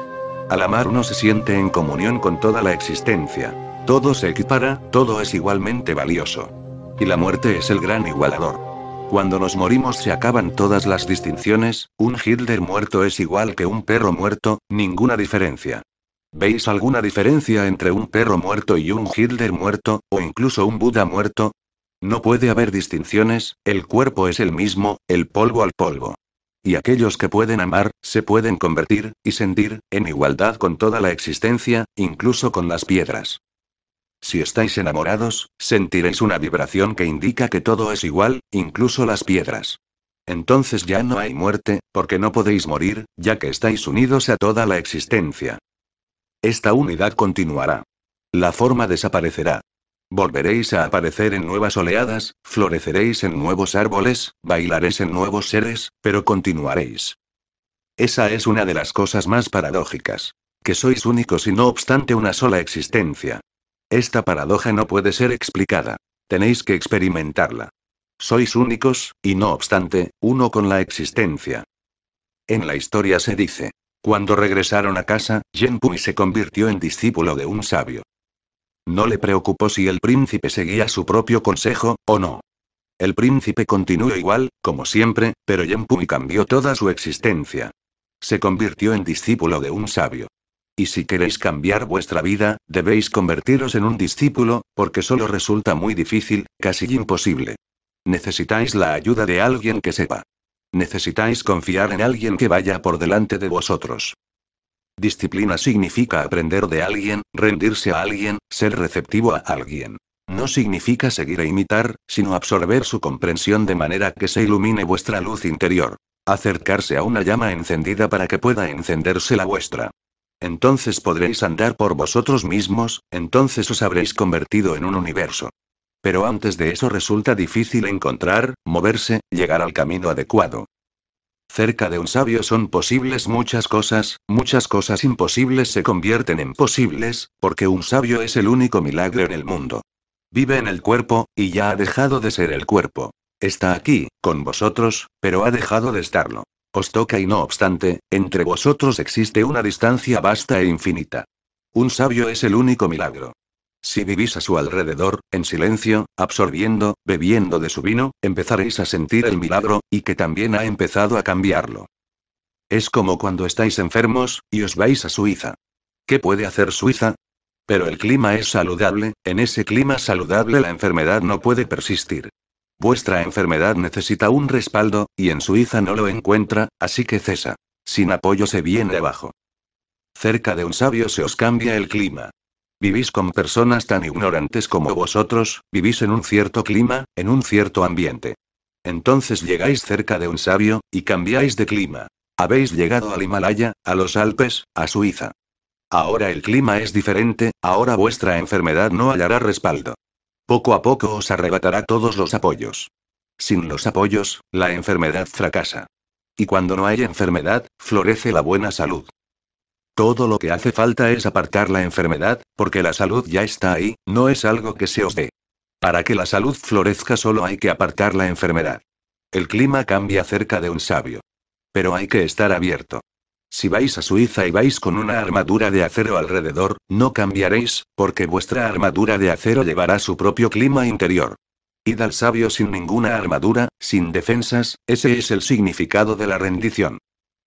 Al amar uno se siente en comunión con toda la existencia. Todo se equipara, todo es igualmente valioso. Y la muerte es el gran igualador. Cuando nos morimos se acaban todas las distinciones, un Hitler muerto es igual que un perro muerto, ninguna diferencia. ¿Veis alguna diferencia entre un perro muerto y un Hitler muerto, o incluso un Buda muerto? No puede haber distinciones, el cuerpo es el mismo, el polvo al polvo. Y aquellos que pueden amar, se pueden convertir, y sentir, en igualdad con toda la existencia, incluso con las piedras. Si estáis enamorados, sentiréis una vibración que indica que todo es igual, incluso las piedras. Entonces ya no hay muerte, porque no podéis morir, ya que estáis unidos a toda la existencia. Esta unidad continuará. La forma desaparecerá. Volveréis a aparecer en nuevas oleadas, floreceréis en nuevos árboles, bailaréis en nuevos seres, pero continuaréis. Esa es una de las cosas más paradójicas. Que sois únicos y no obstante una sola existencia. Esta paradoja no puede ser explicada. Tenéis que experimentarla. Sois únicos, y no obstante, uno con la existencia. En la historia se dice: cuando regresaron a casa, Genpui se convirtió en discípulo de un sabio. No le preocupó si el príncipe seguía su propio consejo, o no. El príncipe continuó igual, como siempre, pero Genpui cambió toda su existencia. Se convirtió en discípulo de un sabio. Y si queréis cambiar vuestra vida, debéis convertiros en un discípulo, porque solo resulta muy difícil, casi imposible. Necesitáis la ayuda de alguien que sepa. Necesitáis confiar en alguien que vaya por delante de vosotros. Disciplina significa aprender de alguien, rendirse a alguien, ser receptivo a alguien. No significa seguir e imitar, sino absorber su comprensión de manera que se ilumine vuestra luz interior. Acercarse a una llama encendida para que pueda encenderse la vuestra. Entonces podréis andar por vosotros mismos, entonces os habréis convertido en un universo. Pero antes de eso resulta difícil encontrar, moverse, llegar al camino adecuado. Cerca de un sabio son posibles muchas cosas, muchas cosas imposibles se convierten en posibles, porque un sabio es el único milagro en el mundo. Vive en el cuerpo, y ya ha dejado de ser el cuerpo. Está aquí, con vosotros, pero ha dejado de estarlo. Os toca y no obstante, entre vosotros existe una distancia vasta e infinita. Un sabio es el único milagro. Si vivís a su alrededor, en silencio, absorbiendo, bebiendo de su vino, empezaréis a sentir el milagro, y que también ha empezado a cambiarlo. Es como cuando estáis enfermos, y os vais a Suiza. ¿Qué puede hacer Suiza? Pero el clima es saludable, en ese clima saludable la enfermedad no puede persistir. Vuestra enfermedad necesita un respaldo, y en Suiza no lo encuentra, así que cesa. Sin apoyo se viene abajo. Cerca de un sabio se os cambia el clima. Vivís con personas tan ignorantes como vosotros, vivís en un cierto clima, en un cierto ambiente. Entonces llegáis cerca de un sabio, y cambiáis de clima. Habéis llegado al Himalaya, a los Alpes, a Suiza. Ahora el clima es diferente, ahora vuestra enfermedad no hallará respaldo. Poco a poco os arrebatará todos los apoyos. Sin los apoyos, la enfermedad fracasa. Y cuando no hay enfermedad, florece la buena salud. Todo lo que hace falta es apartar la enfermedad, porque la salud ya está ahí, no es algo que se os dé. Para que la salud florezca solo hay que apartar la enfermedad. El clima cambia cerca de un sabio. Pero hay que estar abierto. Si vais a Suiza y vais con una armadura de acero alrededor, no cambiaréis, porque vuestra armadura de acero llevará su propio clima interior. Id al sabio sin ninguna armadura, sin defensas, ese es el significado de la rendición.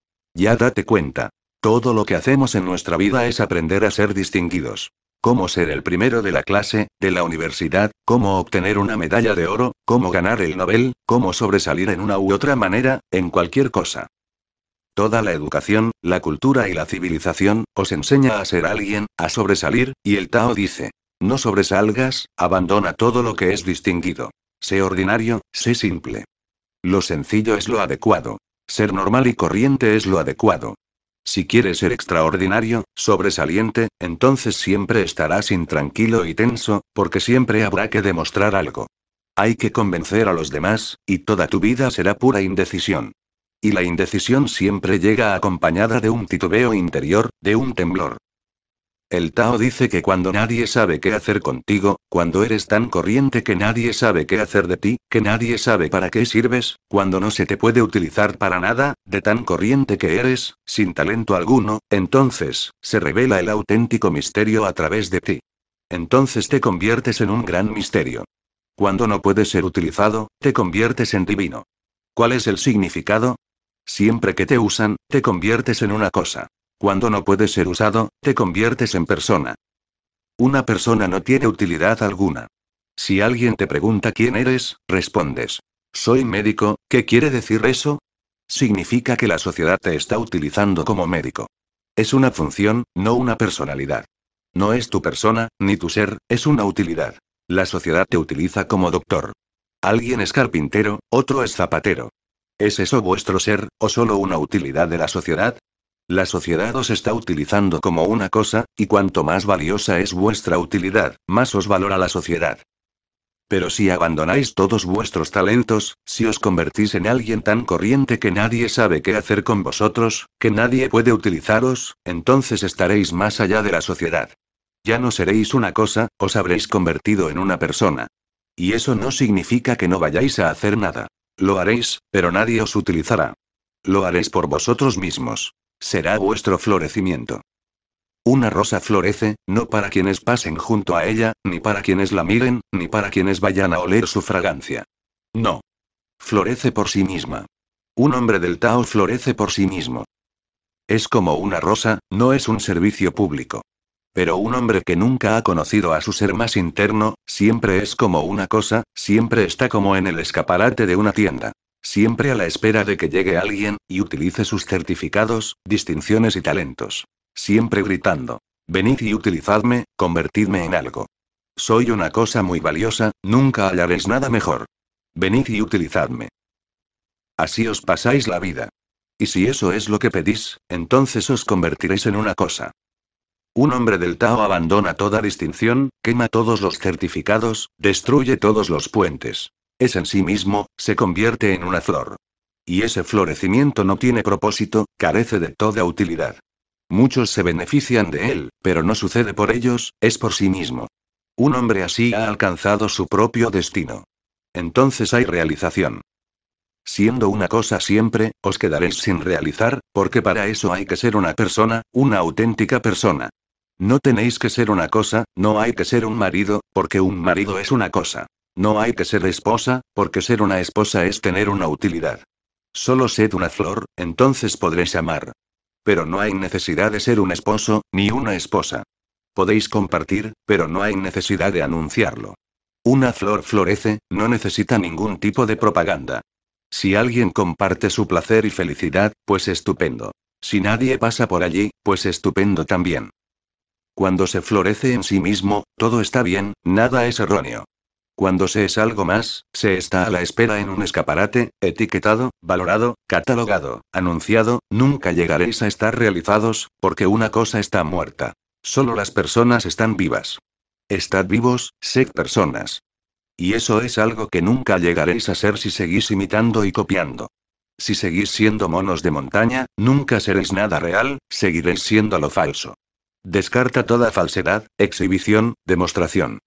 Ya date cuenta. Todo lo que hacemos en nuestra vida es aprender a ser distinguidos. Cómo ser el primero de la clase, de la universidad, cómo obtener una medalla de oro, cómo ganar el Nobel, cómo sobresalir en una u otra manera, en cualquier cosa. Toda la educación, la cultura y la civilización, os enseña a ser alguien, a sobresalir, y el Tao dice: no sobresalgas, abandona todo lo que es distinguido. Sé ordinario, sé simple. Lo sencillo es lo adecuado. Ser normal y corriente es lo adecuado. Si quieres ser extraordinario, sobresaliente, entonces siempre estarás intranquilo y tenso, porque siempre habrá que demostrar algo. Hay que convencer a los demás, y toda tu vida será pura indecisión. Y la indecisión siempre llega acompañada de un titubeo interior, de un temblor. El Tao dice que cuando nadie sabe qué hacer contigo, cuando eres tan corriente que nadie sabe qué hacer de ti, que nadie sabe para qué sirves, cuando no se te puede utilizar para nada, de tan corriente que eres, sin talento alguno, entonces, se revela el auténtico misterio a través de ti. Entonces te conviertes en un gran misterio. Cuando no puedes ser utilizado, te conviertes en divino. ¿Cuál es el significado? Siempre que te usan, te conviertes en una cosa. Cuando no puedes ser usado, te conviertes en persona. Una persona no tiene utilidad alguna. Si alguien te pregunta quién eres, respondes: soy médico. ¿Qué quiere decir eso? Significa que la sociedad te está utilizando como médico. Es una función, no una personalidad. No es tu persona, ni tu ser, es una utilidad. La sociedad te utiliza como doctor. Alguien es carpintero, otro es zapatero. ¿Es eso vuestro ser, o solo una utilidad de la sociedad? La sociedad os está utilizando como una cosa, y cuanto más valiosa es vuestra utilidad, más os valora la sociedad. Pero si abandonáis todos vuestros talentos, si os convertís en alguien tan corriente que nadie sabe qué hacer con vosotros, que nadie puede utilizaros, entonces estaréis más allá de la sociedad. Ya no seréis una cosa, os habréis convertido en una persona. Y eso no significa que no vayáis a hacer nada. Lo haréis, pero nadie os utilizará. Lo haréis por vosotros mismos. Será vuestro florecimiento. Una rosa florece, no para quienes pasen junto a ella, ni para quienes la miren, ni para quienes vayan a oler su fragancia. No. Florece por sí misma. Un hombre del Tao florece por sí mismo. Es como una rosa, no es un servicio público. Pero un hombre que nunca ha conocido a su ser más interno, siempre es como una cosa, siempre está como en el escaparate de una tienda. Siempre a la espera de que llegue alguien, y utilice sus certificados, distinciones y talentos. Siempre gritando: venid y utilizadme, convertidme en algo. Soy una cosa muy valiosa, nunca hallaréis nada mejor. Venid y utilizadme. Así os pasáis la vida. Y si eso es lo que pedís, entonces os convertiréis en una cosa. Un hombre del Tao abandona toda distinción, quema todos los certificados, destruye todos los puentes. Es en sí mismo, se convierte en una flor. Y ese florecimiento no tiene propósito, carece de toda utilidad. Muchos se benefician de él, pero no sucede por ellos, es por sí mismo. Un hombre así ha alcanzado su propio destino. Entonces hay realización. Siendo una cosa siempre, os quedaréis sin realizar, porque para eso hay que ser una persona, una auténtica persona. No tenéis que ser una cosa, no hay que ser un marido, porque un marido es una cosa. No hay que ser esposa, porque ser una esposa es tener una utilidad. Solo sed una flor, entonces podréis amar. Pero no hay necesidad de ser un esposo, ni una esposa. Podéis compartir, pero no hay necesidad de anunciarlo. Una flor florece, no necesita ningún tipo de propaganda. Si alguien comparte su placer y felicidad, pues estupendo. Si nadie pasa por allí, pues estupendo también. Cuando se florece en sí mismo, todo está bien, nada es erróneo. Cuando se es algo más, se está a la espera en un escaparate, etiquetado, valorado, catalogado, anunciado, nunca llegaréis a estar realizados, porque una cosa está muerta. Solo las personas están vivas. Estad vivos, sed personas. Y eso es algo que nunca llegaréis a ser si seguís imitando y copiando. Si seguís siendo monos de montaña, nunca seréis nada real, seguiréis siendo lo falso. Descarta toda falsedad, exhibición, demostración.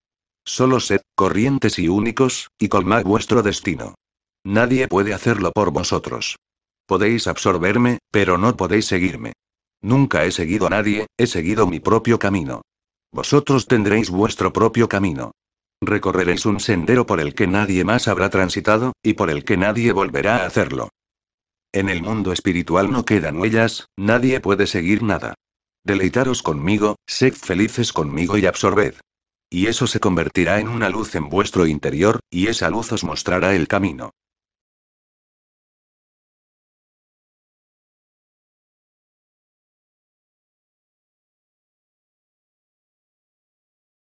Solo sed corrientes y únicos, y colmad vuestro destino. Nadie puede hacerlo por vosotros. Podéis absorberme, pero no podéis seguirme. Nunca he seguido a nadie, he seguido mi propio camino. Vosotros tendréis vuestro propio camino. Recorreréis un sendero por el que nadie más habrá transitado, y por el que nadie volverá a hacerlo. En el mundo espiritual no quedan huellas, nadie puede seguir nada. Deleitaros conmigo, sed felices conmigo y absorbed. Y eso se convertirá en una luz en vuestro interior, y esa luz os mostrará el camino.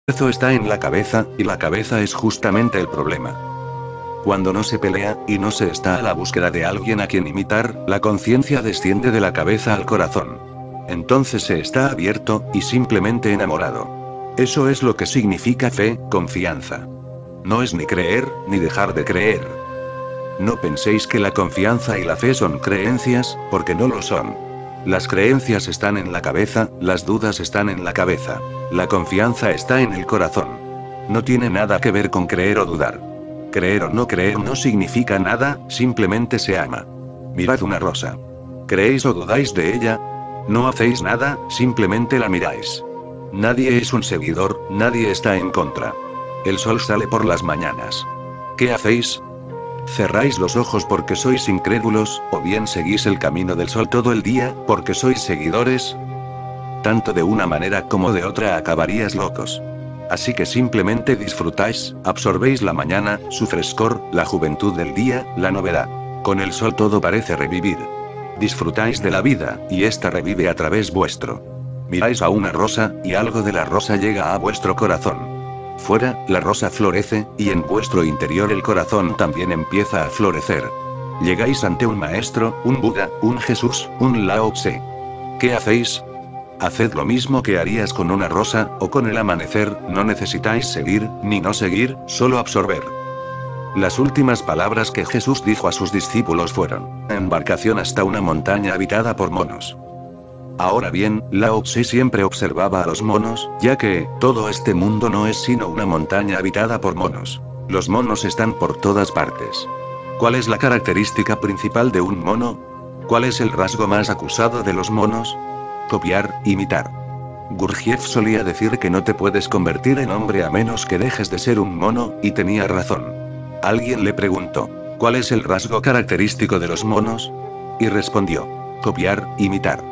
esfuerzo está en la cabeza, y la cabeza es justamente el problema. Cuando no se pelea, y no se está a la búsqueda de alguien a quien imitar, la conciencia desciende de la cabeza al corazón. Entonces se está abierto, y simplemente enamorado. Eso es lo que significa fe, confianza. No es ni creer, ni dejar de creer. No penséis que la confianza y la fe son creencias, porque no lo son. Las creencias están en la cabeza, las dudas están en la cabeza. La confianza está en el corazón. No tiene nada que ver con creer o dudar. Creer o no creer no significa nada, simplemente se ama. Mirad una rosa. ¿Creéis o dudáis de ella? No hacéis nada, simplemente la miráis. Nadie es un seguidor, nadie está en contra. El sol sale por las mañanas. ¿Qué hacéis? ¿Cerráis los ojos porque sois incrédulos, o bien seguís el camino del sol todo el día, porque sois seguidores? Tanto de una manera como de otra acabarías locos. Así que simplemente disfrutáis, absorbéis la mañana, su frescor, la juventud del día, la novedad. Con el sol todo parece revivir. Disfrutáis de la vida, y esta revive a través vuestro. Miráis a una rosa, y algo de la rosa llega a vuestro corazón. Fuera, la rosa florece, y en vuestro interior el corazón también empieza a florecer. Llegáis ante un maestro, un Buda, un Jesús, un Lao Tse. ¿Qué hacéis? Haced lo mismo que harías con una rosa, o con el amanecer, no necesitáis seguir, ni no seguir, solo absorber. Las últimas palabras que Jesús dijo a sus discípulos fueron: embarcación hasta una montaña habitada por monos. Ahora bien, Lao Tse siempre observaba a los monos, ya que, todo este mundo no es sino una montaña habitada por monos. Los monos están por todas partes. ¿Cuál es la característica principal de un mono? ¿Cuál es el rasgo más acusado de los monos? Copiar, imitar. Gurdjieff solía decir que no te puedes convertir en hombre a menos que dejes de ser un mono, y tenía razón. Alguien le preguntó: ¿cuál es el rasgo característico de los monos? Y respondió: copiar, imitar.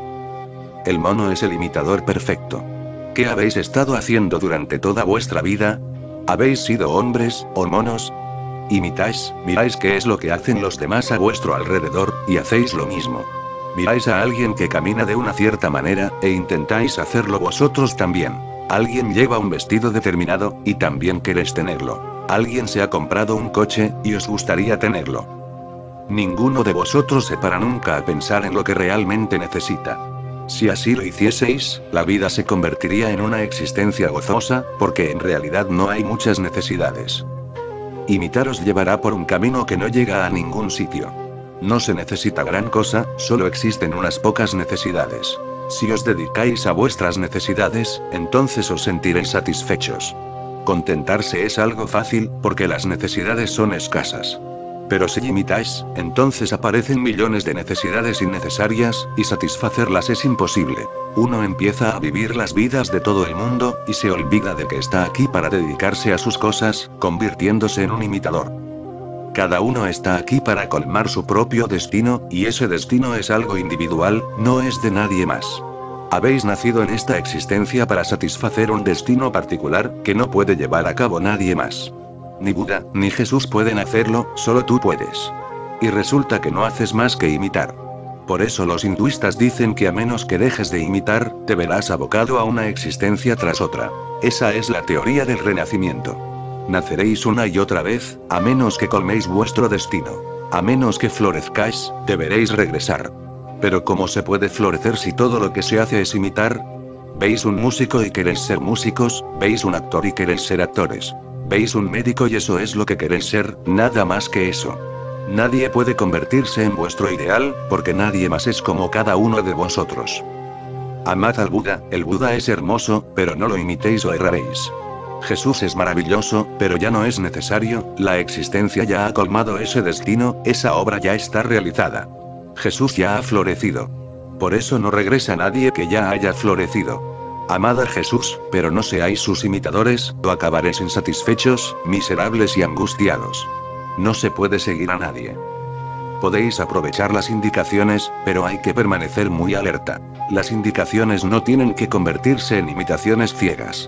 El mono es el imitador perfecto. ¿Qué habéis estado haciendo durante toda vuestra vida? ¿Habéis sido hombres, o monos? Imitáis, miráis qué es lo que hacen los demás a vuestro alrededor, y hacéis lo mismo. Miráis a alguien que camina de una cierta manera, e intentáis hacerlo vosotros también. Alguien lleva un vestido determinado, y también queréis tenerlo. Alguien se ha comprado un coche, y os gustaría tenerlo. Ninguno de vosotros se para nunca a pensar en lo que realmente necesita. Si así lo hicieseis, la vida se convertiría en una existencia gozosa, porque en realidad no hay muchas necesidades. Imitar os llevará por un camino que no llega a ningún sitio. No se necesita gran cosa, solo existen unas pocas necesidades. Si os dedicáis a vuestras necesidades, entonces os sentiréis satisfechos. Contentarse es algo fácil, porque las necesidades son escasas. Pero si imitáis, entonces aparecen millones de necesidades innecesarias, y satisfacerlas es imposible. Uno empieza a vivir las vidas de todo el mundo, y se olvida de que está aquí para dedicarse a sus cosas, convirtiéndose en un imitador. Cada uno está aquí para colmar su propio destino, y ese destino es algo individual, no es de nadie más. Habéis nacido en esta existencia para satisfacer un destino particular, que no puede llevar a cabo nadie más. Ni Buda, ni Jesús pueden hacerlo, solo tú puedes. Y resulta que no haces más que imitar. Por eso los hinduistas dicen que a menos que dejes de imitar, te verás abocado a una existencia tras otra. Esa es la teoría del renacimiento. Naceréis una y otra vez, a menos que colméis vuestro destino. A menos que florezcáis, deberéis regresar. Pero ¿cómo se puede florecer si todo lo que se hace es imitar? ¿Veis un músico y queréis ser músicos? ¿Veis un actor y queréis ser actores? ¿Veis un médico y eso es lo que queréis ser? Nada más que eso. Nadie puede convertirse en vuestro ideal, porque nadie más es como cada uno de vosotros. Amad al Buda, el Buda es hermoso, pero no lo imitéis o erraréis. Jesús es maravilloso, pero ya no es necesario, la existencia ya ha colmado ese destino, esa obra ya está realizada. Jesús ya ha florecido. Por eso no regresa nadie que ya haya florecido. Amad a Jesús, pero no seáis sus imitadores, o acabaréis insatisfechos, miserables y angustiados. No se puede seguir a nadie. Podéis aprovechar las indicaciones, pero hay que permanecer muy alerta. Las indicaciones no tienen que convertirse en imitaciones ciegas.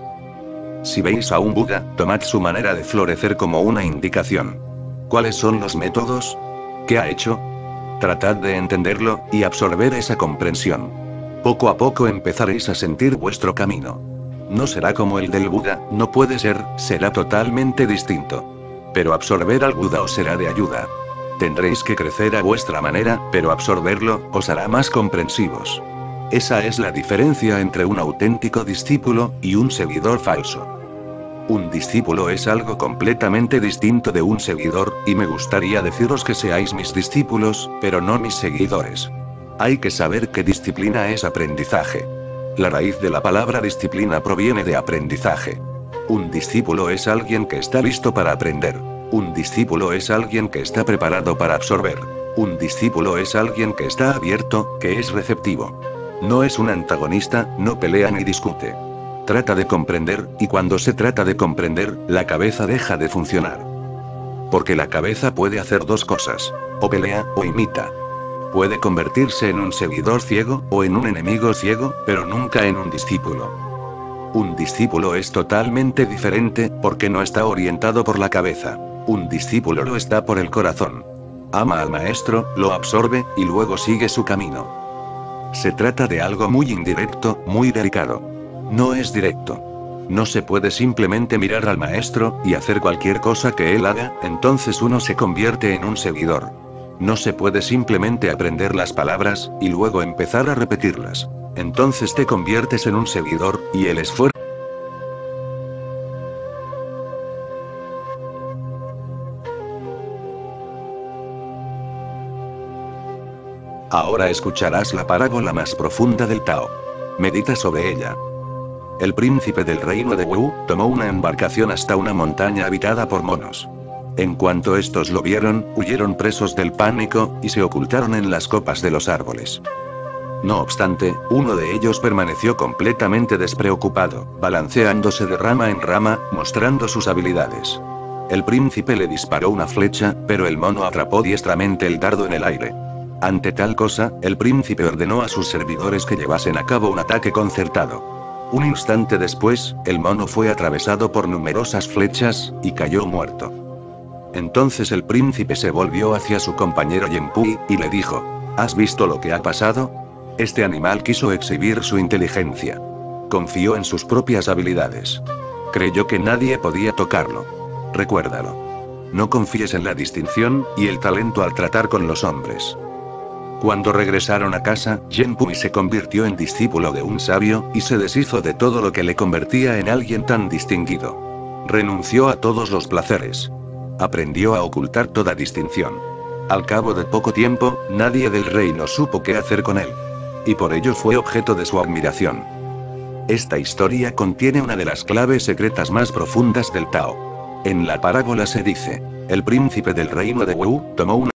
Si veis a un Buda, tomad su manera de florecer como una indicación. ¿Cuáles son los métodos? ¿Qué ha hecho? Tratad de entenderlo, y absorber esa comprensión. Poco a poco empezaréis a sentir vuestro camino. No será como el del Buda, no puede ser, será totalmente distinto. Pero absorber al Buda os será de ayuda. Tendréis que crecer a vuestra manera, pero absorberlo os hará más comprensivos. Esa es la diferencia entre un auténtico discípulo y un seguidor falso. Un discípulo es algo completamente distinto de un seguidor, y me gustaría deciros que seáis mis discípulos, pero no mis seguidores. Hay que saber que disciplina es aprendizaje. La raíz de la palabra disciplina proviene de aprendizaje. Un discípulo es alguien que está listo para aprender. Un discípulo es alguien que está preparado para absorber. Un discípulo es alguien que está abierto, que es receptivo. No es un antagonista, no pelea ni discute. Trata de comprender, y cuando se trata de comprender, la cabeza deja de funcionar. Porque la cabeza puede hacer dos cosas: o pelea, o imita. Puede convertirse en un seguidor ciego, o en un enemigo ciego, pero nunca en un discípulo. Un discípulo es totalmente diferente, porque no está orientado por la cabeza. Un discípulo lo está por el corazón. Ama al maestro, lo absorbe, y luego sigue su camino. Se trata de algo muy indirecto, muy delicado. No es directo. No se puede simplemente mirar al maestro, y hacer cualquier cosa que él haga, entonces uno se convierte en un seguidor. No se puede simplemente aprender las palabras, y luego empezar a repetirlas. Entonces te conviertes en un seguidor, y el esfuerzo. Ahora escucharás la parábola más profunda del Tao. Medita sobre ella. El príncipe del reino de Wu tomó una embarcación hasta una montaña habitada por monos. En cuanto estos lo vieron, huyeron presos del pánico, y se ocultaron en las copas de los árboles. No obstante, uno de ellos permaneció completamente despreocupado, balanceándose de rama en rama, mostrando sus habilidades. El príncipe le disparó una flecha, pero el mono atrapó diestramente el dardo en el aire. Ante tal cosa, el príncipe ordenó a sus servidores que llevasen a cabo un ataque concertado. Un instante después, el mono fue atravesado por numerosas flechas, y cayó muerto. Entonces el príncipe se volvió hacia su compañero Yenpui, y le dijo: ¿Has visto lo que ha pasado? Este animal quiso exhibir su inteligencia. Confió en sus propias habilidades. Creyó que nadie podía tocarlo. Recuérdalo. No confíes en la distinción y el talento al tratar con los hombres. Cuando regresaron a casa, Yenpui se convirtió en discípulo de un sabio, y se deshizo de todo lo que le convertía en alguien tan distinguido. Renunció a todos los placeres. Aprendió a ocultar toda distinción. Al cabo de poco tiempo, nadie del reino supo qué hacer con él. Y por ello fue objeto de su admiración. Esta historia contiene una de las claves secretas más profundas del Tao. En la parábola se dice: el príncipe del reino de Wu tomó una